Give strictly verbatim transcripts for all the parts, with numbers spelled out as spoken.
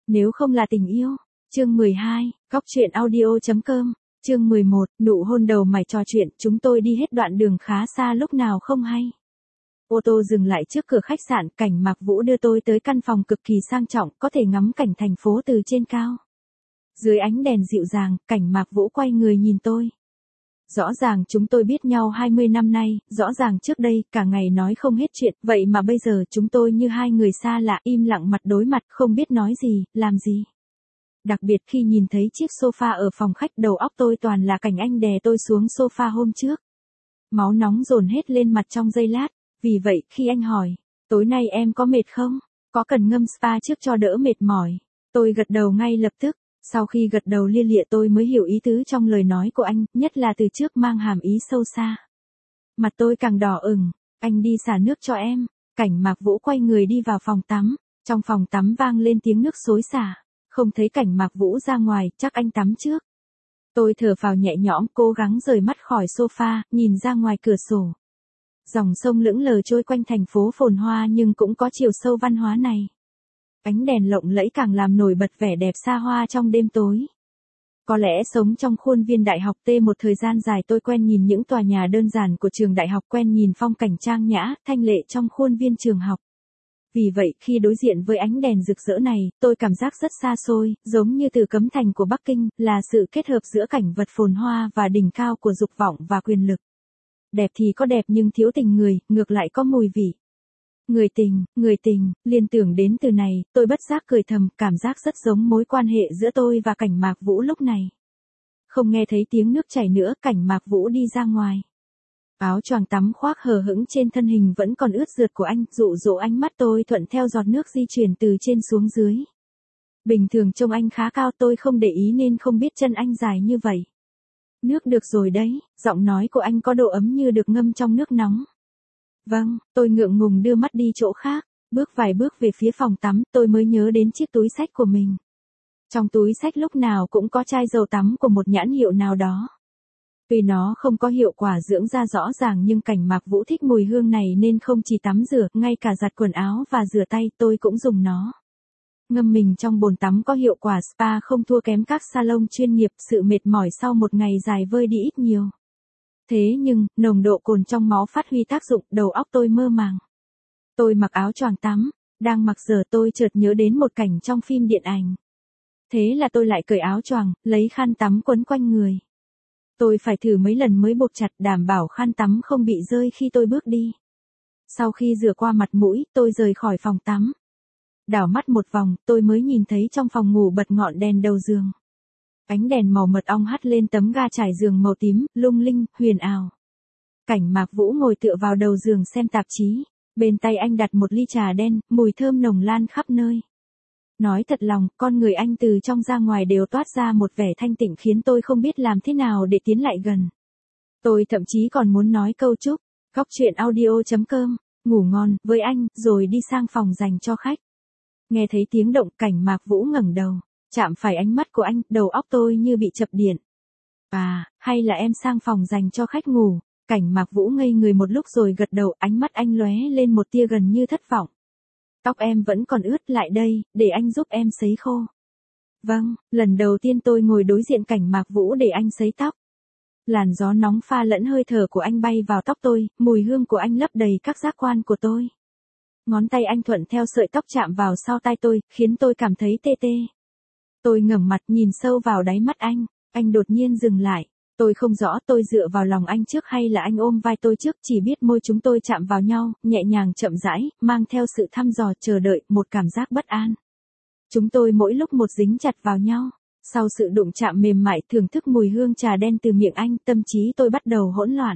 Nếu không là tình yêu. Chương mười hai, Góc truyện audio chấm com. Chương mười một, nụ hôn đầu mày trò chuyện, chúng tôi đi hết đoạn đường khá xa lúc nào không hay. Ô tô dừng lại trước cửa khách sạn, Cảnh Mạc Vũ đưa tôi tới căn phòng cực kỳ sang trọng, có thể ngắm cảnh thành phố từ trên cao. Dưới ánh đèn dịu dàng, Cảnh Mạc Vũ quay người nhìn tôi. Rõ ràng chúng tôi biết nhau hai mươi năm nay, rõ ràng trước đây, cả ngày nói không hết chuyện, vậy mà bây giờ chúng tôi như hai người xa lạ, im lặng mặt đối mặt, không biết nói gì, làm gì. Đặc biệt khi nhìn thấy chiếc sofa ở phòng khách, đầu óc tôi toàn là cảnh anh đè tôi xuống sofa hôm trước. Máu nóng dồn hết lên mặt trong giây lát, vì vậy khi anh hỏi, tối nay em có mệt không? Có cần ngâm spa trước cho đỡ mệt mỏi? Tôi gật đầu ngay lập tức. Sau khi gật đầu lia lịa tôi mới hiểu ý tứ trong lời nói của anh, nhất là từ trước mang hàm ý sâu xa. Mặt tôi càng đỏ ửng, anh đi xả nước cho em. Cảnh Mạc Vũ quay người đi vào phòng tắm, trong phòng tắm vang lên tiếng nước xối xả, không thấy Cảnh Mạc Vũ ra ngoài, chắc anh tắm trước. Tôi thở phào nhẹ nhõm, cố gắng rời mắt khỏi sofa, nhìn ra ngoài cửa sổ. Dòng sông lững lờ trôi quanh thành phố phồn hoa nhưng cũng có chiều sâu văn hóa này. Ánh đèn lộng lẫy càng làm nổi bật vẻ đẹp xa hoa trong đêm tối. Có lẽ sống trong khuôn viên đại học T một thời gian dài tôi quen nhìn những tòa nhà đơn giản của trường đại học, quen nhìn phong cảnh trang nhã, thanh lệ trong khuôn viên trường học. Vì vậy khi đối diện với ánh đèn rực rỡ này, tôi cảm giác rất xa xôi, giống như từ cấm thành của Bắc Kinh, là sự kết hợp giữa cảnh vật phồn hoa và đỉnh cao của dục vọng và quyền lực. Đẹp thì có đẹp nhưng thiếu tình người, ngược lại có mùi vị. Người tình, người tình, liên tưởng đến từ này, tôi bất giác cười thầm, cảm giác rất giống mối quan hệ giữa tôi và Cảnh Mạc Vũ lúc này. Không nghe thấy tiếng nước chảy nữa, Cảnh Mạc Vũ đi ra ngoài. Áo choàng tắm khoác hờ hững trên thân hình vẫn còn ướt rượt của anh, dụ dỗ ánh mắt tôi thuận theo giọt nước di chuyển từ trên xuống dưới. Bình thường trông anh khá cao, tôi không để ý nên không biết chân anh dài như vậy. Nước được rồi đấy, giọng nói của anh có độ ấm như được ngâm trong nước nóng. Vâng, tôi ngượng ngùng đưa mắt đi chỗ khác, bước vài bước về phía phòng tắm, tôi mới nhớ đến chiếc túi xách của mình. Trong túi xách lúc nào cũng có chai dầu tắm của một nhãn hiệu nào đó. Tuy nó không có hiệu quả dưỡng da rõ ràng nhưng Cảnh Mạc Vũ thích mùi hương này nên không chỉ tắm rửa, ngay cả giặt quần áo và rửa tay tôi cũng dùng nó. Ngâm mình trong bồn tắm có hiệu quả spa không thua kém các salon chuyên nghiệp, sự mệt mỏi sau một ngày dài vơi đi ít nhiều. Thế nhưng, nồng độ cồn trong máu phát huy tác dụng, đầu óc tôi mơ màng. Tôi mặc áo choàng tắm, đang mặc giờ tôi chợt nhớ đến một cảnh trong phim điện ảnh. Thế là tôi lại cởi áo choàng, lấy khăn tắm quấn quanh người. Tôi phải thử mấy lần mới buộc chặt, đảm bảo khăn tắm không bị rơi khi tôi bước đi. Sau khi rửa qua mặt mũi, tôi rời khỏi phòng tắm. Đảo mắt một vòng, tôi mới nhìn thấy trong phòng ngủ bật ngọn đèn đầu giường. Ánh đèn màu mật ong hắt lên tấm ga trải giường màu tím, lung linh, huyền ảo. Cảnh Mạc Vũ ngồi tựa vào đầu giường xem tạp chí, bên tay anh đặt một ly trà đen, mùi thơm nồng lan khắp nơi. Nói thật lòng, con người anh từ trong ra ngoài đều toát ra một vẻ thanh tịnh khiến tôi không biết làm thế nào để tiến lại gần. Tôi thậm chí còn muốn nói câu chúc, Góc truyện audio chấm com, ngủ ngon với anh, rồi đi sang phòng dành cho khách. Nghe thấy tiếng động, Cảnh Mạc Vũ ngẩng đầu. Chạm phải ánh mắt của anh, đầu óc tôi như bị chập điện. À, hay là em sang phòng dành cho khách ngủ? Cảnh Mạc Vũ ngây người một lúc rồi gật đầu, ánh mắt anh lóe lên một tia gần như thất vọng. Tóc em vẫn còn ướt, lại đây, để anh giúp em sấy khô. Vâng, lần đầu tiên tôi ngồi đối diện Cảnh Mạc Vũ để anh sấy tóc. Làn gió nóng pha lẫn hơi thở của anh bay vào tóc tôi, mùi hương của anh lấp đầy các giác quan của tôi. Ngón tay anh thuận theo sợi tóc chạm vào sau tai tôi, khiến tôi cảm thấy tê tê. Tôi ngẩng mặt nhìn sâu vào đáy mắt anh, anh đột nhiên dừng lại. Tôi không rõ tôi dựa vào lòng anh trước hay là anh ôm vai tôi trước, chỉ biết môi chúng tôi chạm vào nhau, nhẹ nhàng chậm rãi, mang theo sự thăm dò chờ đợi, một cảm giác bất an. Chúng tôi mỗi lúc một dính chặt vào nhau. Sau sự đụng chạm mềm mại thưởng thức mùi hương trà đen từ miệng anh, tâm trí tôi bắt đầu hỗn loạn.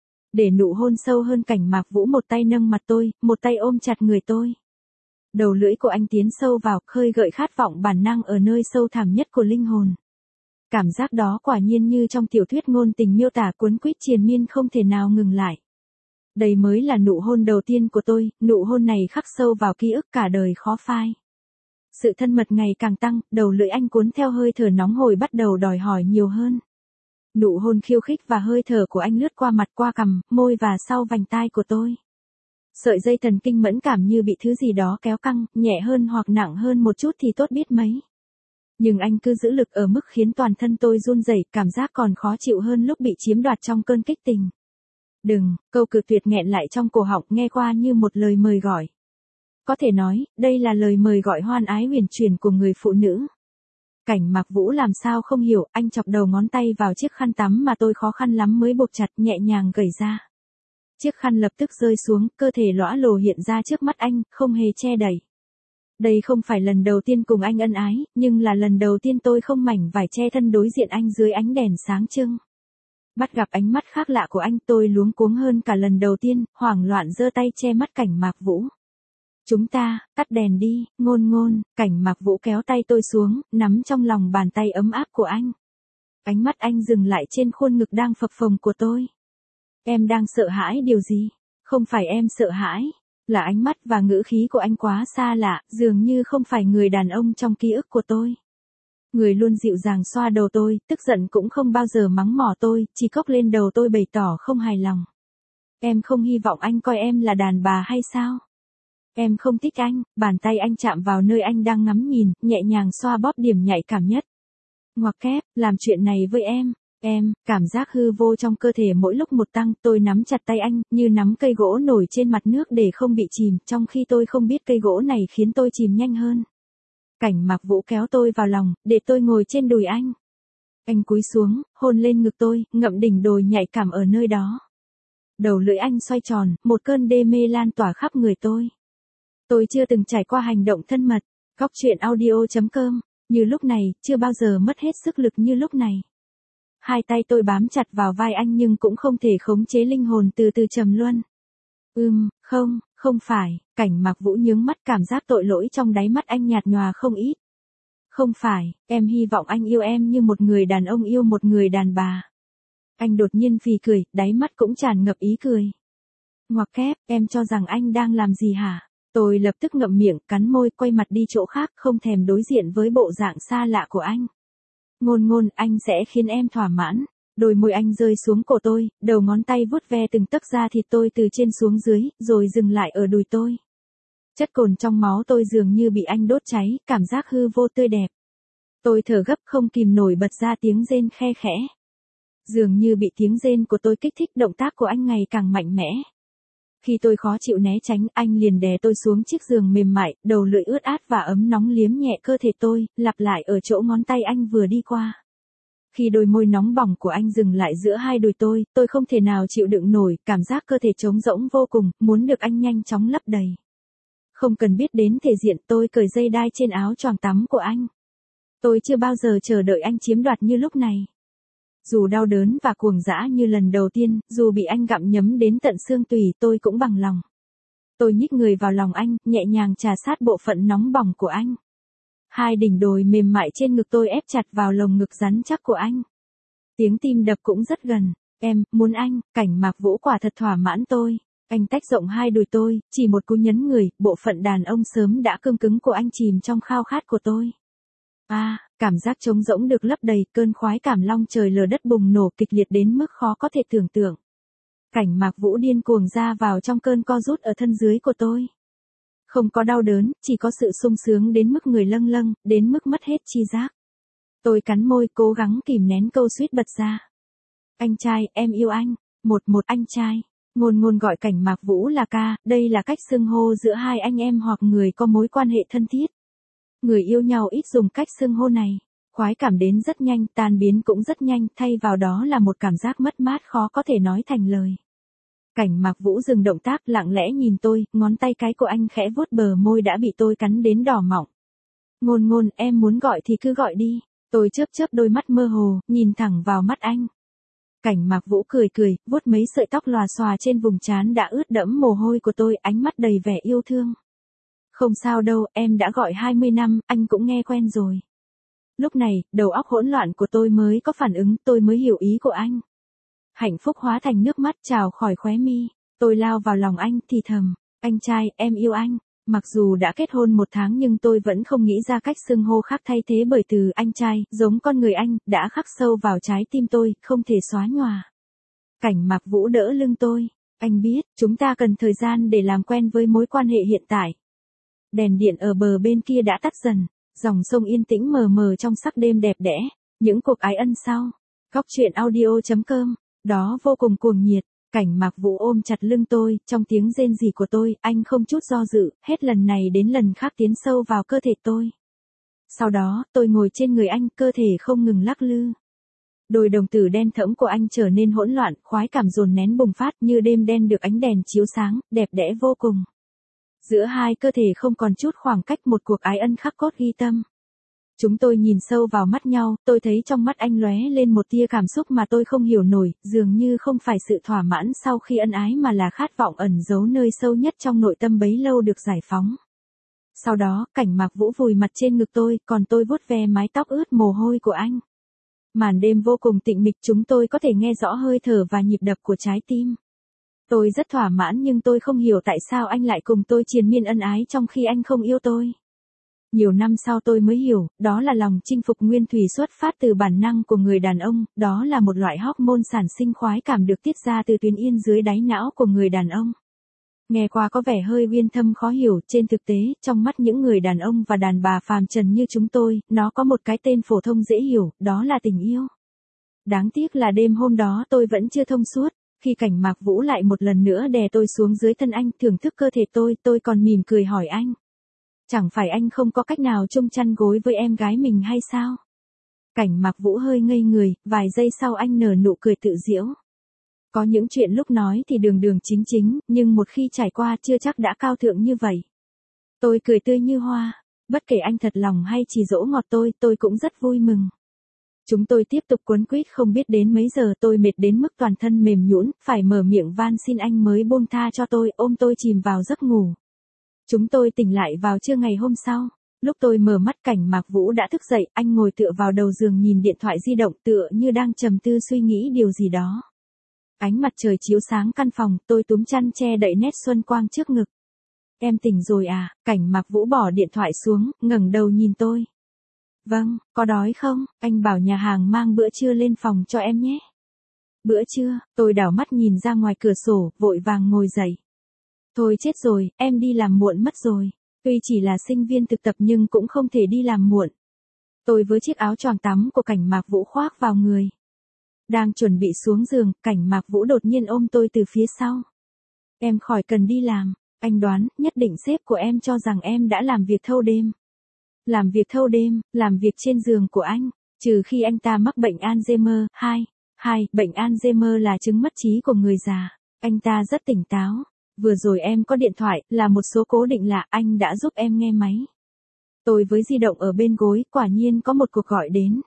Để nụ hôn sâu hơn, Cảnh Mạc Vũ một tay nâng mặt tôi, một tay ôm chặt người tôi. Đầu lưỡi của anh tiến sâu vào, khơi gợi khát vọng bản năng ở nơi sâu thẳm nhất của linh hồn. Cảm giác đó quả nhiên như trong tiểu thuyết ngôn tình miêu tả, cuốn quýt triền miên không thể nào ngừng lại. Đây mới là nụ hôn đầu tiên của tôi, nụ hôn này khắc sâu vào ký ức cả đời khó phai. Sự thân mật ngày càng tăng, đầu lưỡi anh cuốn theo hơi thở nóng hổi bắt đầu đòi hỏi nhiều hơn. Nụ hôn khiêu khích và hơi thở của anh lướt qua mặt, qua cằm, môi và sau vành tai của tôi. Sợi dây thần kinh mẫn cảm như bị thứ gì đó kéo căng, nhẹ hơn hoặc nặng hơn một chút thì tốt biết mấy. Nhưng anh cứ giữ lực ở mức khiến toàn thân tôi run rẩy, cảm giác còn khó chịu hơn lúc bị chiếm đoạt trong cơn kích tình. Đừng, câu cự tuyệt nghẹn lại trong cổ họng nghe qua như một lời mời gọi. Có thể nói, đây là lời mời gọi hoan ái huyền truyền của người phụ nữ. Cảnh Mạc Vũ làm sao không hiểu, anh chọc đầu ngón tay vào chiếc khăn tắm mà tôi khó khăn lắm mới buộc chặt, nhẹ nhàng gẩy ra. Chiếc khăn lập tức rơi xuống, cơ thể lõa lồ hiện ra trước mắt anh, không hề che đậy. Đây không phải lần đầu tiên cùng anh ân ái, nhưng là lần đầu tiên tôi không mảnh vải che thân đối diện anh dưới ánh đèn sáng trưng. Bắt gặp ánh mắt khác lạ của anh, tôi luống cuống hơn cả lần đầu tiên, hoảng loạn giơ tay che mắt Cảnh Mạc Vũ. Chúng ta, tắt đèn đi, Ngôn Ngôn. Cảnh Mạc Vũ kéo tay tôi xuống, nắm trong lòng bàn tay ấm áp của anh. Ánh mắt anh dừng lại trên khuôn ngực đang phập phồng của tôi. Em đang sợ hãi điều gì? Không phải em sợ hãi, là ánh mắt và ngữ khí của anh quá xa lạ, dường như không phải người đàn ông trong ký ức của tôi. Người luôn dịu dàng xoa đầu tôi, tức giận cũng không bao giờ mắng mỏ tôi, chỉ cốc lên đầu tôi bày tỏ không hài lòng. Em không hy vọng anh coi em là đàn bà hay sao? Em không thích anh. Bàn tay anh chạm vào nơi anh đang ngắm nhìn, nhẹ nhàng xoa bóp điểm nhạy cảm nhất. Ngoặc kép, làm chuyện này với em. Em, cảm giác hư vô trong cơ thể mỗi lúc một tăng, tôi nắm chặt tay anh, như nắm cây gỗ nổi trên mặt nước để không bị chìm, trong khi tôi không biết cây gỗ này khiến tôi chìm nhanh hơn. Cảnh Mạc Vũ kéo tôi vào lòng, để tôi ngồi trên đùi anh. Anh cúi xuống, hôn lên ngực tôi, ngậm đỉnh đồi nhạy cảm ở nơi đó. Đầu lưỡi anh xoay tròn, một cơn đê mê lan tỏa khắp người tôi. Tôi chưa từng trải qua hành động thân mật. Góc truyện audio chấm com. Như lúc này, chưa bao giờ mất hết sức lực như lúc này. Hai tay tôi bám chặt vào vai anh nhưng cũng không thể khống chế linh hồn từ từ trầm luân. Ừm, không, không phải. Cảnh Mạc Vũ nhướng mắt, cảm giác tội lỗi trong đáy mắt anh nhạt nhòa không ít. Không phải, em hy vọng anh yêu em như một người đàn ông yêu một người đàn bà. Anh đột nhiên phì cười, đáy mắt cũng tràn ngập ý cười. Ngoặc kép, em cho rằng anh đang làm gì hả? Tôi lập tức ngậm miệng, cắn môi, quay mặt đi chỗ khác, không thèm đối diện với bộ dạng xa lạ của anh. Ngôn Ngôn, anh sẽ khiến em thỏa mãn. Đôi môi anh rơi xuống cổ tôi, đầu ngón tay vuốt ve từng tấc da thịt tôi từ trên xuống dưới, rồi dừng lại ở đùi tôi. Chất cồn trong máu tôi dường như bị anh đốt cháy, cảm giác hư vô tươi đẹp. Tôi thở gấp không kìm nổi bật ra tiếng rên khe khẽ. Dường như bị tiếng rên của tôi kích thích, động tác của anh ngày càng mạnh mẽ. Khi tôi khó chịu né tránh, anh liền đè tôi xuống chiếc giường mềm mại, đầu lưỡi ướt át và ấm nóng liếm nhẹ cơ thể tôi, lặp lại ở chỗ ngón tay anh vừa đi qua. Khi đôi môi nóng bỏng của anh dừng lại giữa hai đùi tôi, tôi không thể nào chịu đựng nổi, cảm giác cơ thể trống rỗng vô cùng, muốn được anh nhanh chóng lấp đầy. Không cần biết đến thể diện, tôi cởi dây đai trên áo choàng tắm của anh. Tôi chưa bao giờ chờ đợi anh chiếm đoạt như lúc này. Dù đau đớn và cuồng dã như lần đầu tiên, dù bị anh gặm nhấm đến tận xương tủy, tôi cũng bằng lòng. Tôi nhích người vào lòng anh, nhẹ nhàng trà sát bộ phận nóng bỏng của anh. Hai đỉnh đồi mềm mại trên ngực tôi ép chặt vào lồng ngực rắn chắc của anh. Tiếng tim đập cũng rất gần. Em, muốn anh. Cảnh Mạc Vũ quả thật thỏa mãn tôi. Anh tách rộng hai đùi tôi, chỉ một cú nhấn người, bộ phận đàn ông sớm đã cương cứng của anh chìm trong khao khát của tôi. À, cảm giác trống rỗng được lấp đầy, cơn khoái cảm long trời lở đất bùng nổ kịch liệt đến mức khó có thể tưởng tượng. Cảnh Mạc Vũ điên cuồng ra vào trong cơn co rút ở thân dưới của tôi. Không có đau đớn, chỉ có sự sung sướng đến mức người lâng lâng, đến mức mất hết chi giác. Tôi cắn môi, cố gắng kìm nén câu suýt bật ra. Anh trai, em yêu anh. Một một anh trai. Ngôn Ngôn gọi Cảnh Mạc Vũ là ca, đây là cách xưng hô giữa hai anh em hoặc người có mối quan hệ thân thiết. Người yêu nhau ít dùng cách xưng hô này. Khoái cảm đến rất nhanh, tan biến cũng rất nhanh, thay vào đó là một cảm giác mất mát khó có thể nói thành lời. Cảnh Mạc Vũ dừng động tác, lặng lẽ nhìn tôi, ngón tay cái của anh khẽ vuốt bờ môi đã bị tôi cắn đến đỏ mọng. Ngôn Ngôn, em muốn gọi thì cứ gọi đi. Tôi chớp chớp đôi mắt mơ hồ, nhìn thẳng vào mắt anh. Cảnh Mạc Vũ cười cười, vuốt mấy sợi tóc lòa xòa trên vùng trán đã ướt đẫm mồ hôi của tôi, ánh mắt đầy vẻ yêu thương. Không sao đâu, em đã gọi hai mươi năm, anh cũng nghe quen rồi. Lúc này, đầu óc hỗn loạn của tôi mới có phản ứng, tôi mới hiểu ý của anh. Hạnh phúc hóa thành nước mắt trào khỏi khóe mi. Tôi lao vào lòng anh, thì thầm, anh trai, em yêu anh. Mặc dù đã kết hôn một tháng nhưng tôi vẫn không nghĩ ra cách xưng hô khác thay thế bởi từ anh trai, giống con người anh, đã khắc sâu vào trái tim tôi, không thể xóa nhòa. Cảnh Mạc Vũ đỡ lưng tôi. Anh biết, chúng ta cần thời gian để làm quen với mối quan hệ hiện tại. Đèn điện ở bờ bên kia đã tắt dần, dòng sông yên tĩnh mờ mờ trong sắc đêm đẹp đẽ, những cuộc ái ân sau. Góc truyện audio chấm com, đó vô cùng cuồng nhiệt, Cảnh Mạc Vũ ôm chặt lưng tôi, trong tiếng rên rỉ của tôi, anh không chút do dự, hết lần này đến lần khác tiến sâu vào cơ thể tôi. Sau đó, tôi ngồi trên người anh, cơ thể không ngừng lắc lư. Đôi đồng tử đen thẫm của anh trở nên hỗn loạn, khoái cảm dồn nén bùng phát như đêm đen được ánh đèn chiếu sáng, đẹp đẽ vô cùng. Giữa hai cơ thể không còn chút khoảng cách, một cuộc ái ân khắc cốt ghi tâm. Chúng tôi nhìn sâu vào mắt nhau, tôi thấy trong mắt anh lóe lên một tia cảm xúc mà tôi không hiểu nổi, dường như không phải sự thỏa mãn sau khi ân ái mà là khát vọng ẩn giấu nơi sâu nhất trong nội tâm bấy lâu được giải phóng. Sau đó, Cảnh Mạc Vũ vùi mặt trên ngực tôi, còn tôi vuốt ve mái tóc ướt mồ hôi của anh. Màn đêm vô cùng tĩnh mịch, chúng tôi có thể nghe rõ hơi thở và nhịp đập của trái tim. Tôi rất thỏa mãn nhưng tôi không hiểu tại sao anh lại cùng tôi triền miên ân ái trong khi anh không yêu tôi. Nhiều năm sau tôi mới hiểu, đó là lòng chinh phục nguyên thủy xuất phát từ bản năng của người đàn ông, đó là một loại hormone sản sinh khoái cảm được tiết ra từ tuyến yên dưới đáy não của người đàn ông. Nghe qua có vẻ hơi uyên thâm khó hiểu, trên thực tế, trong mắt những người đàn ông và đàn bà phàm trần như chúng tôi, nó có một cái tên phổ thông dễ hiểu, đó là tình yêu. Đáng tiếc là đêm hôm đó tôi vẫn chưa thông suốt, khi Cảnh Mạc Vũ lại một lần nữa đè tôi xuống dưới thân anh, thưởng thức cơ thể tôi, tôi còn mỉm cười hỏi anh. Chẳng phải anh không có cách nào chung chăn gối với em gái mình hay sao? Cảnh Mạc Vũ hơi ngây người, vài giây sau anh nở nụ cười tự giễu. Có những chuyện lúc nói thì đường đường chính chính, nhưng một khi trải qua chưa chắc đã cao thượng như vậy. Tôi cười tươi như hoa, bất kể anh thật lòng hay chỉ dỗ ngọt tôi, tôi cũng rất vui mừng. Chúng tôi tiếp tục quấn quýt không biết đến mấy giờ, tôi mệt đến mức toàn thân mềm nhũn, phải mở miệng van xin anh mới buông tha cho tôi, ôm tôi chìm vào giấc ngủ. Chúng tôi tỉnh lại vào trưa ngày hôm sau. Lúc tôi mở mắt, Cảnh Mạc Vũ đã thức dậy, anh ngồi tựa vào đầu giường nhìn điện thoại di động tựa như đang trầm tư suy nghĩ điều gì đó. Ánh mặt trời chiếu sáng căn phòng, tôi túm chăn che đậy nét xuân quang trước ngực. Em tỉnh rồi à? Cảnh Mạc Vũ bỏ điện thoại xuống, ngẩng đầu nhìn tôi. Vâng, có đói không? Anh bảo nhà hàng mang bữa trưa lên phòng cho em nhé. Bữa trưa, tôi đảo mắt nhìn ra ngoài cửa sổ, vội vàng ngồi dậy. Thôi chết rồi, em đi làm muộn mất rồi. Tuy chỉ là sinh viên thực tập nhưng cũng không thể đi làm muộn. Tôi với chiếc áo choàng tắm của Cảnh Mạc Vũ khoác vào người. Đang chuẩn bị xuống giường, Cảnh Mạc Vũ đột nhiên ôm tôi từ phía sau. Em khỏi cần đi làm, anh đoán, nhất định sếp của em cho rằng em đã làm việc thâu đêm. Làm việc thâu đêm, làm việc trên giường của anh, trừ khi anh ta mắc bệnh Alzheimer. Hai, hai, bệnh Alzheimer là chứng mất trí của người già. Anh ta rất tỉnh táo. Vừa rồi em có điện thoại, là một số cố định lạ, anh đã giúp em nghe máy. Tôi với di động ở bên gối, quả nhiên có một cuộc gọi đến.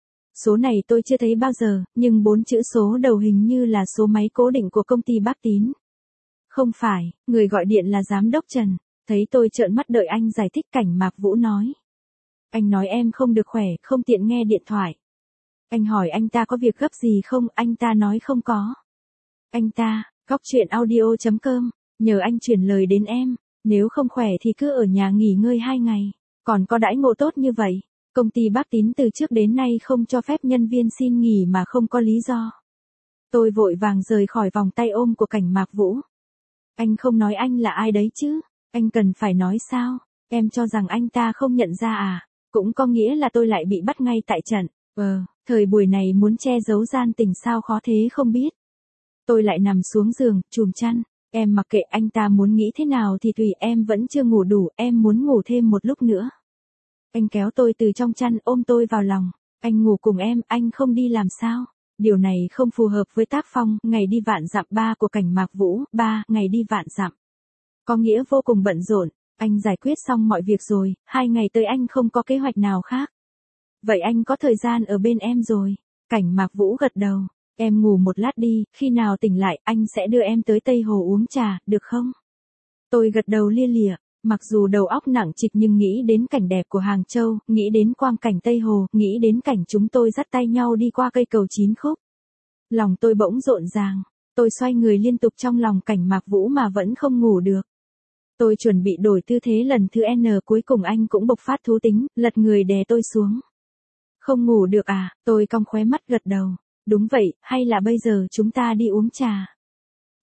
Số này tôi chưa thấy bao giờ, nhưng bốn chữ số đầu hình như là số máy cố định của công ty Bác Tín. Không phải, người gọi điện là giám đốc Trần. Thấy tôi trợn mắt đợi anh giải thích, Cảnh Mạc Vũ nói. Anh nói em không được khỏe, không tiện nghe điện thoại. Anh hỏi anh ta có việc gấp gì không, anh ta nói không có. Anh ta, góc truyện audio chấm com, nhờ anh chuyển lời đến em, nếu không khỏe thì cứ ở nhà nghỉ ngơi hai ngày, còn có đãi ngộ tốt như vậy. Công ty Bác Tín từ trước đến nay không cho phép nhân viên xin nghỉ mà không có lý do. Tôi vội vàng rời khỏi vòng tay ôm của Cảnh Mạc Vũ. Anh không nói anh là ai đấy chứ, anh cần phải nói sao, em cho rằng anh ta không nhận ra à, cũng có nghĩa là tôi lại bị bắt ngay tại trận. Ờ, thời buổi này muốn che giấu gian tình sao khó thế không biết. Tôi lại nằm xuống giường, chùm chăn, em mặc kệ anh ta muốn nghĩ thế nào thì tùy, em vẫn chưa ngủ đủ, em muốn ngủ thêm một lúc nữa. Anh kéo tôi từ trong chăn, ôm tôi vào lòng. Anh ngủ cùng em, anh không đi làm sao? Điều này không phù hợp với tác phong ngày đi vạn dặm ba của Cảnh Mạc Vũ. Ba, ngày đi vạn dặm. Có nghĩa vô cùng bận rộn. Anh giải quyết xong mọi việc rồi, hai ngày tới anh không có kế hoạch nào khác. Vậy anh có thời gian ở bên em rồi. Cảnh Mạc Vũ gật đầu. Em ngủ một lát đi, khi nào tỉnh lại anh sẽ đưa em tới Tây Hồ uống trà, được không? Tôi gật đầu lia lịa. Mặc dù đầu óc nặng trịch nhưng nghĩ đến cảnh đẹp của Hàng Châu, nghĩ đến quang cảnh Tây Hồ, nghĩ đến cảnh chúng tôi dắt tay nhau đi qua cây cầu chín khúc. Lòng tôi bỗng rộn ràng, tôi xoay người liên tục trong lòng Cảnh Mạc Vũ mà vẫn không ngủ được. Tôi chuẩn bị đổi tư thế lần thứ N, cuối cùng anh cũng bộc phát thú tính, lật người đè tôi xuống. Không ngủ được à, tôi cong khóe mắt gật đầu. Đúng vậy, hay là bây giờ chúng ta đi uống trà?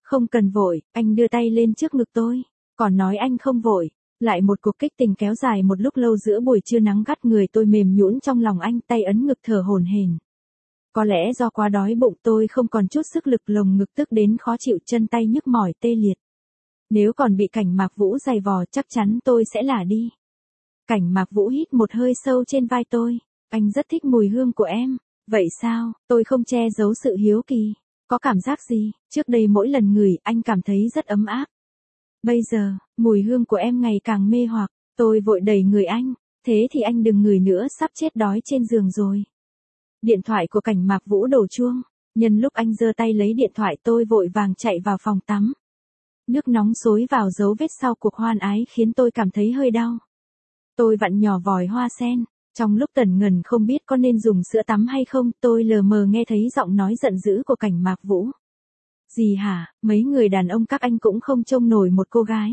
Không cần vội, anh đưa tay lên trước ngực tôi. Còn nói anh không vội. Lại một cuộc kích tình kéo dài một lúc lâu giữa buổi trưa nắng gắt, người tôi mềm nhũn trong lòng anh, tay ấn ngực thở hổn hển. Có lẽ do quá đói bụng tôi không còn chút sức lực, lồng ngực tức đến khó chịu, chân tay nhức mỏi tê liệt. Nếu còn bị Cảnh Mạc Vũ giày vò chắc chắn tôi sẽ lả đi. Cảnh Mạc Vũ hít một hơi sâu trên vai tôi. Anh rất thích mùi hương của em. Vậy sao? Tôi không che giấu sự hiếu kỳ. Có cảm giác gì? Trước đây mỗi lần ngửi anh cảm thấy rất ấm áp. Bây giờ, mùi hương của em ngày càng mê hoặc. Tôi vội đẩy người anh. Thế thì anh đừng ngửi nữa, sắp chết đói trên giường rồi. Điện thoại của Cảnh Mạc Vũ đổ chuông. Nhân lúc anh giơ tay lấy điện thoại, tôi vội vàng chạy vào phòng tắm. Nước nóng xối vào dấu vết sau cuộc hoan ái khiến tôi cảm thấy hơi đau. Tôi vặn nhỏ vòi hoa sen. Trong lúc tẩn ngần không biết có nên dùng sữa tắm hay không, tôi lờ mờ nghe thấy giọng nói giận dữ của Cảnh Mạc Vũ. Gì hả, mấy người đàn ông các anh cũng không trông nổi một cô gái.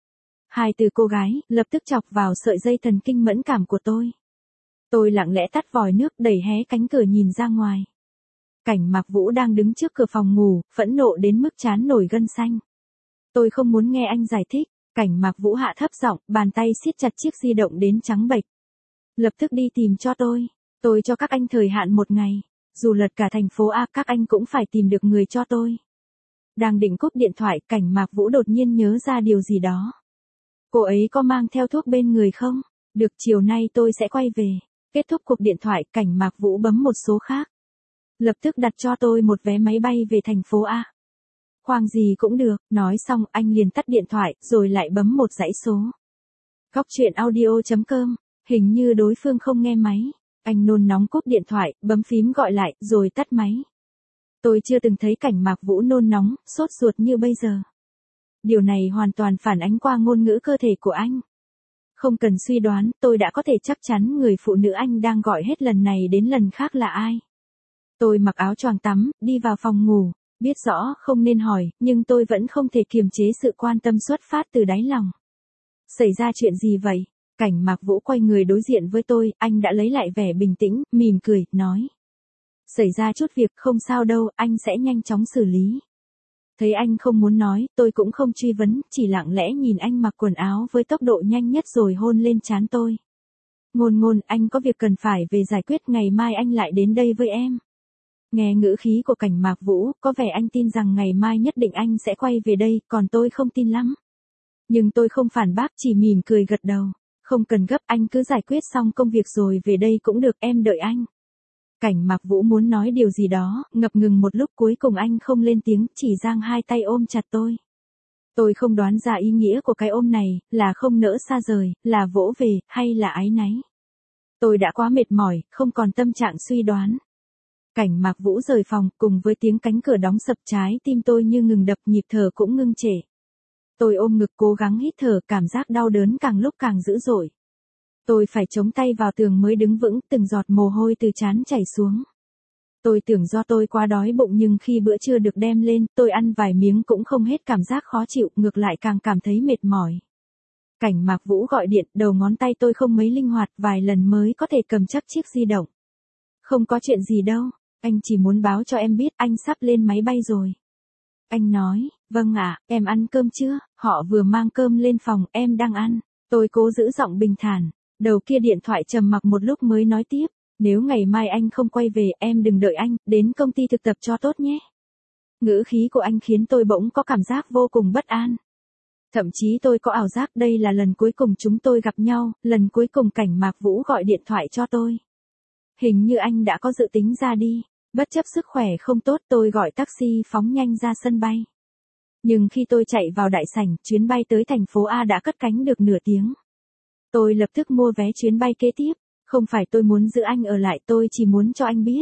Hai từ cô gái, lập tức chọc vào sợi dây thần kinh mẫn cảm của tôi. Tôi lặng lẽ tắt vòi nước, đẩy hé cánh cửa nhìn ra ngoài. Cảnh Mạc Vũ đang đứng trước cửa phòng ngủ, phẫn nộ đến mức trán nổi gân xanh. Tôi không muốn nghe anh giải thích. Cảnh Mạc Vũ hạ thấp giọng, bàn tay siết chặt chiếc di động đến trắng bệch. Lập tức đi tìm cho tôi. Tôi cho các anh thời hạn một ngày. Dù lật cả thành phố A, các anh cũng phải tìm được người cho tôi. Đang định cúp điện thoại, Cảnh Mạc Vũ đột nhiên nhớ ra điều gì đó. Cô ấy có mang theo thuốc bên người không? Được, chiều nay tôi sẽ quay về. Kết thúc cuộc điện thoại, Cảnh Mạc Vũ bấm một số khác. Lập tức đặt cho tôi một vé máy bay về thành phố A. Khoang gì cũng được, nói xong anh liền tắt điện thoại, rồi lại bấm một dãy số. Góc truyện audio chấm com, hình như đối phương không nghe máy. Anh nôn nóng cúp điện thoại, bấm phím gọi lại, rồi tắt máy. Tôi chưa từng thấy Cảnh Mạc Vũ nôn nóng, sốt ruột như bây giờ. Điều này hoàn toàn phản ánh qua ngôn ngữ cơ thể của anh. Không cần suy đoán, tôi đã có thể chắc chắn người phụ nữ anh đang gọi hết lần này đến lần khác là ai. Tôi mặc áo choàng tắm, đi vào phòng ngủ. Biết rõ không nên hỏi, nhưng tôi vẫn không thể kiềm chế sự quan tâm xuất phát từ đáy lòng. Xảy ra chuyện gì vậy? Cảnh Mạc Vũ quay người đối diện với tôi, anh đã lấy lại vẻ bình tĩnh, mỉm cười, nói. Xảy ra chút việc, không sao đâu, anh sẽ nhanh chóng xử lý. Thấy anh không muốn nói, tôi cũng không truy vấn, chỉ lặng lẽ nhìn anh mặc quần áo với tốc độ nhanh nhất rồi hôn lên trán tôi. Ngôn ngôn, anh có việc cần phải về giải quyết, ngày mai anh lại đến đây với em. Nghe ngữ khí của Cảnh Mạc Vũ, có vẻ anh tin rằng ngày mai nhất định anh sẽ quay về đây, còn tôi không tin lắm. Nhưng tôi không phản bác, chỉ mỉm cười gật đầu. Không cần gấp, anh cứ giải quyết xong công việc rồi về đây cũng được, em đợi anh. Cảnh Mạc Vũ muốn nói điều gì đó, ngập ngừng một lúc, cuối cùng anh không lên tiếng, chỉ giang hai tay ôm chặt tôi. Tôi không đoán ra ý nghĩa của cái ôm này, là không nỡ xa rời, là vỗ về, hay là áy náy. Tôi đã quá mệt mỏi, không còn tâm trạng suy đoán. Cảnh Mạc Vũ rời phòng, cùng với tiếng cánh cửa đóng sập, trái tim tôi như ngừng đập, nhịp thở cũng ngưng trệ. Tôi ôm ngực cố gắng hít thở, cảm giác đau đớn càng lúc càng dữ dội. Tôi phải chống tay vào tường mới đứng vững, từng giọt mồ hôi từ trán chảy xuống. Tôi tưởng do tôi quá đói bụng, nhưng khi bữa trưa được đem lên, tôi ăn vài miếng cũng không hết cảm giác khó chịu, ngược lại càng cảm thấy mệt mỏi. Cảnh Mạc Vũ gọi điện, đầu ngón tay tôi không mấy linh hoạt, vài lần mới có thể cầm chắc chiếc di động. Không có chuyện gì đâu, anh chỉ muốn báo cho em biết anh sắp lên máy bay rồi. Anh nói, vâng ạ, em ăn cơm chưa? Họ vừa mang cơm lên phòng, em đang ăn. Tôi cố giữ giọng bình thản. Đầu kia điện thoại trầm mặc một lúc mới nói tiếp. Nếu ngày mai anh không quay về, em đừng đợi anh, đến công ty thực tập cho tốt nhé. Ngữ khí của anh khiến tôi bỗng có cảm giác vô cùng bất an. Thậm chí tôi có ảo giác đây là lần cuối cùng chúng tôi gặp nhau, lần cuối cùng Cảnh Mạc Vũ gọi điện thoại cho tôi. Hình như anh đã có dự tính ra đi. Bất chấp sức khỏe không tốt, tôi gọi taxi phóng nhanh ra sân bay. Nhưng khi tôi chạy vào đại sảnh, chuyến bay tới thành phố A đã cất cánh được nửa tiếng. Tôi lập tức mua vé chuyến bay kế tiếp. Không phải tôi muốn giữ anh ở lại, tôi chỉ muốn cho anh biết.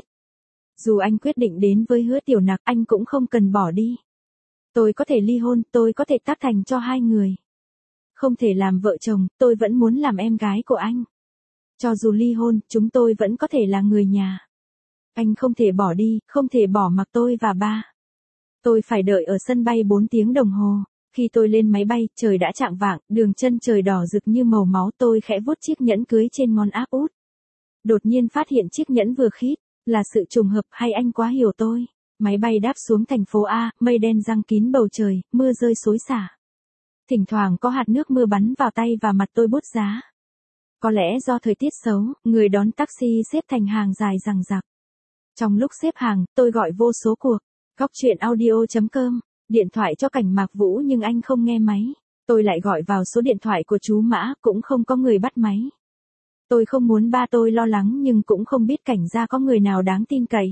Dù anh quyết định đến với Hứa Tiểu Nặc, anh cũng không cần bỏ đi. Tôi có thể ly hôn, tôi có thể tác thành cho hai người. Không thể làm vợ chồng, tôi vẫn muốn làm em gái của anh. Cho dù ly hôn, chúng tôi vẫn có thể là người nhà. Anh không thể bỏ đi, không thể bỏ mặc tôi và ba. Tôi phải đợi ở sân bay bốn tiếng đồng hồ. Khi tôi lên máy bay, trời đã chạng vạng, đường chân trời đỏ rực như màu máu, tôi khẽ vuốt chiếc nhẫn cưới trên ngón áp út. Đột nhiên phát hiện chiếc nhẫn vừa khít, là sự trùng hợp hay anh quá hiểu tôi. Máy bay đáp xuống thành phố A, mây đen giăng kín bầu trời, mưa rơi xối xả. Thỉnh thoảng có hạt nước mưa bắn vào tay và mặt tôi bút giá. Có lẽ do thời tiết xấu, người đón taxi xếp thành hàng dài dằng dặc. Trong lúc xếp hàng, tôi gọi vô số cuộc. Góc chuyện audio chấm com, điện thoại cho Cảnh Mạc Vũ nhưng anh không nghe máy. Tôi lại gọi vào số điện thoại của chú Mã, cũng không có người bắt máy. Tôi không muốn ba tôi lo lắng nhưng cũng không biết Cảnh gia có người nào đáng tin cậy.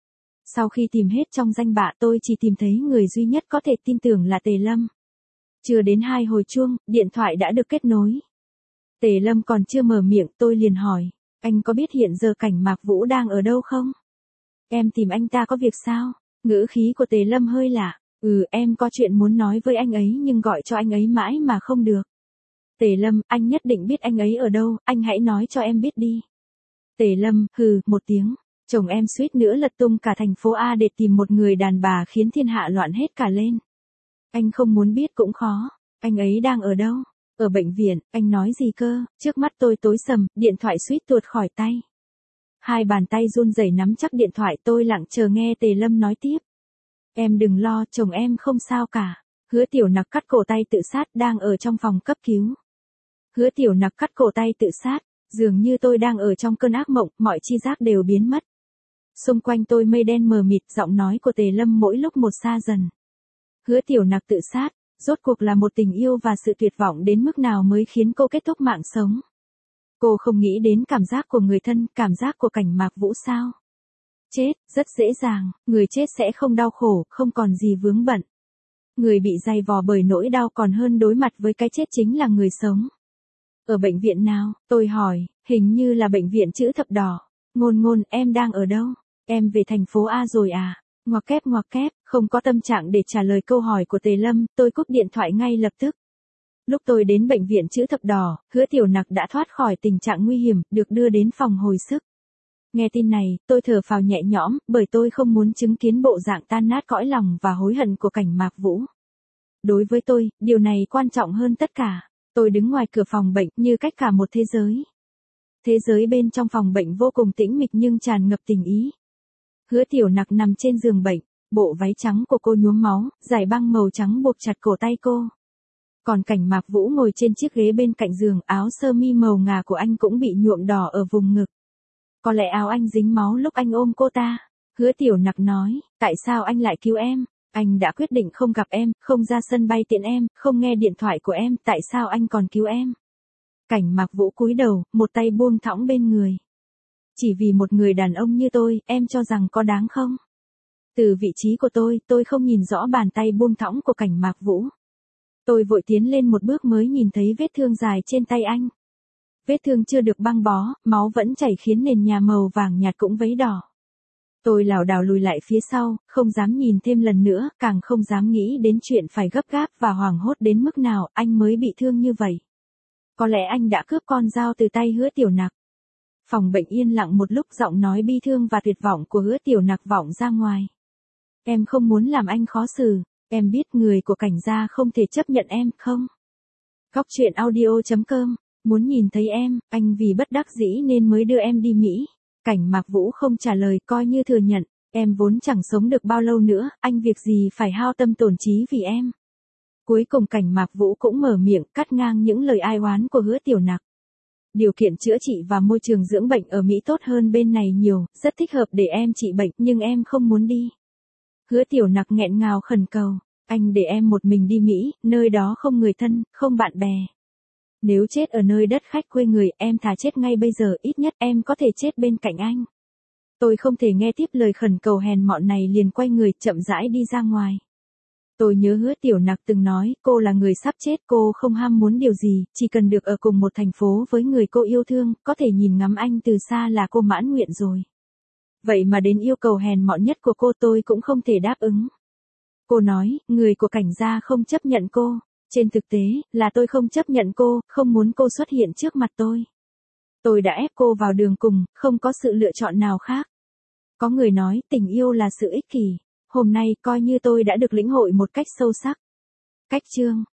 Sau khi tìm hết trong danh bạ tôi chỉ tìm thấy người duy nhất có thể tin tưởng là Tề Lâm. Chưa đến hai hồi chuông, điện thoại đã được kết nối. Tề Lâm còn chưa mở miệng tôi liền hỏi, anh có biết hiện giờ Cảnh Mạc Vũ đang ở đâu không? Em tìm anh ta có việc sao? Ngữ khí của Tề Lâm hơi lạ. Ừ, em có chuyện muốn nói với anh ấy nhưng gọi cho anh ấy mãi mà không được. Tề Lâm, anh nhất định biết anh ấy ở đâu, anh hãy nói cho em biết đi. Tề Lâm, hừ, một tiếng. Chồng em suýt nữa lật tung cả thành phố A để tìm một người đàn bà khiến thiên hạ loạn hết cả lên. Anh không muốn biết cũng khó. Anh ấy đang ở đâu? Ở bệnh viện, anh nói gì cơ? Trước mắt tôi tối sầm, điện thoại suýt tuột khỏi tay. Hai bàn tay run rẩy nắm chắc điện thoại tôi lặng chờ nghe Tề Lâm nói tiếp. Em đừng lo, chồng em không sao cả. Hứa Tiểu Nặc cắt cổ tay tự sát đang ở trong phòng cấp cứu. Hứa Tiểu Nặc cắt cổ tay tự sát, dường như tôi đang ở trong cơn ác mộng, mọi chi giác đều biến mất. Xung quanh tôi mây đen mờ mịt, giọng nói của Tề Lâm mỗi lúc một xa dần. Hứa Tiểu Nặc tự sát, rốt cuộc là một tình yêu và sự tuyệt vọng đến mức nào mới khiến cô kết thúc mạng sống. Cô không nghĩ đến cảm giác của người thân, cảm giác của Cảnh Mạc Vũ sao? Chết, rất dễ dàng, người chết sẽ không đau khổ, không còn gì vướng bận. Người bị dày vò bởi nỗi đau còn hơn đối mặt với cái chết chính là người sống. Ở bệnh viện nào? Tôi hỏi, hình như là bệnh viện Chữ Thập Đỏ. Ngôn Ngôn, em đang ở đâu? Em về thành phố A rồi à? Ngoặc kép ngoặc kép, không có tâm trạng để trả lời câu hỏi của Tề Lâm, tôi cúp điện thoại ngay lập tức. Lúc tôi đến bệnh viện Chữ Thập Đỏ, Hứa Tiểu Nặc đã thoát khỏi tình trạng nguy hiểm, được đưa đến phòng hồi sức. Nghe tin này, tôi thở phào nhẹ nhõm, bởi tôi không muốn chứng kiến bộ dạng tan nát cõi lòng và hối hận của Cảnh Mạc Vũ. Đối với tôi, điều này quan trọng hơn tất cả. Tôi đứng ngoài cửa phòng bệnh như cách cả một thế giới. Thế giới bên trong phòng bệnh vô cùng tĩnh mịch nhưng tràn ngập tình ý. Hứa Tiểu Nặc nằm trên giường bệnh, bộ váy trắng của cô nhuốm máu, dải băng màu trắng buộc chặt cổ tay cô. Còn Cảnh Mạc Vũ ngồi trên chiếc ghế bên cạnh giường, áo sơ mi màu ngà của anh cũng bị nhuộm đỏ ở vùng ngực. Có lẽ áo anh dính máu lúc anh ôm cô ta. Hứa Tiểu Nặc nói, tại sao anh lại cứu em? Anh đã quyết định không gặp em, không ra sân bay tiện em, không nghe điện thoại của em, tại sao anh còn cứu em? Cảnh Mạc Vũ cúi đầu, một tay buông thõng bên người. Chỉ vì một người đàn ông như tôi, em cho rằng có đáng không? Từ vị trí của tôi, tôi không nhìn rõ bàn tay buông thõng của Cảnh Mạc Vũ. Tôi vội tiến lên một bước mới nhìn thấy vết thương dài trên tay anh. Vết thương chưa được băng bó, máu vẫn chảy khiến nền nhà màu vàng nhạt cũng vấy đỏ. Tôi lảo đảo lùi lại phía sau, không dám nhìn thêm lần nữa, càng không dám nghĩ đến chuyện phải gấp gáp và hoảng hốt đến mức nào anh mới bị thương như vậy. Có lẽ anh đã cướp con dao từ tay Hứa Tiểu Nặc. Phòng bệnh yên lặng một lúc, giọng nói bi thương và tuyệt vọng của Hứa Tiểu Nặc vọng ra ngoài. Em không muốn làm anh khó xử, em biết người của Cảnh gia không thể chấp nhận em, không? Góc chuyện audio chấm com, muốn nhìn thấy em, anh vì bất đắc dĩ nên mới đưa em đi Mỹ. Cảnh Mạc Vũ không trả lời, coi như thừa nhận, em vốn chẳng sống được bao lâu nữa, anh việc gì phải hao tâm tổn trí vì em. Cuối cùng Cảnh Mạc Vũ cũng mở miệng cắt ngang những lời ai oán của Hứa Tiểu Nặc. Điều kiện chữa trị và môi trường dưỡng bệnh ở Mỹ tốt hơn bên này nhiều, rất thích hợp để em trị bệnh, nhưng em không muốn đi. Hứa Tiểu Nặc nghẹn ngào khẩn cầu, anh để em một mình đi Mỹ, nơi đó không người thân, không bạn bè. Nếu chết ở nơi đất khách quê người, em thà chết ngay bây giờ, ít nhất em có thể chết bên cạnh anh. Tôi không thể nghe tiếp lời khẩn cầu hèn mọn này, liền quay người chậm rãi đi ra ngoài. Tôi nhớ Hứa Tiểu Nặc từng nói, cô là người sắp chết, cô không ham muốn điều gì, chỉ cần được ở cùng một thành phố với người cô yêu thương, có thể nhìn ngắm anh từ xa là cô mãn nguyện rồi. Vậy mà đến yêu cầu hèn mọn nhất của cô tôi cũng không thể đáp ứng. Cô nói, người của Cảnh gia không chấp nhận cô. Trên thực tế, là tôi không chấp nhận cô, không muốn cô xuất hiện trước mặt tôi. Tôi đã ép cô vào đường cùng, không có sự lựa chọn nào khác. Có người nói, tình yêu là sự ích kỷ. Hôm nay, coi như tôi đã được lĩnh hội một cách sâu sắc. Cách chương.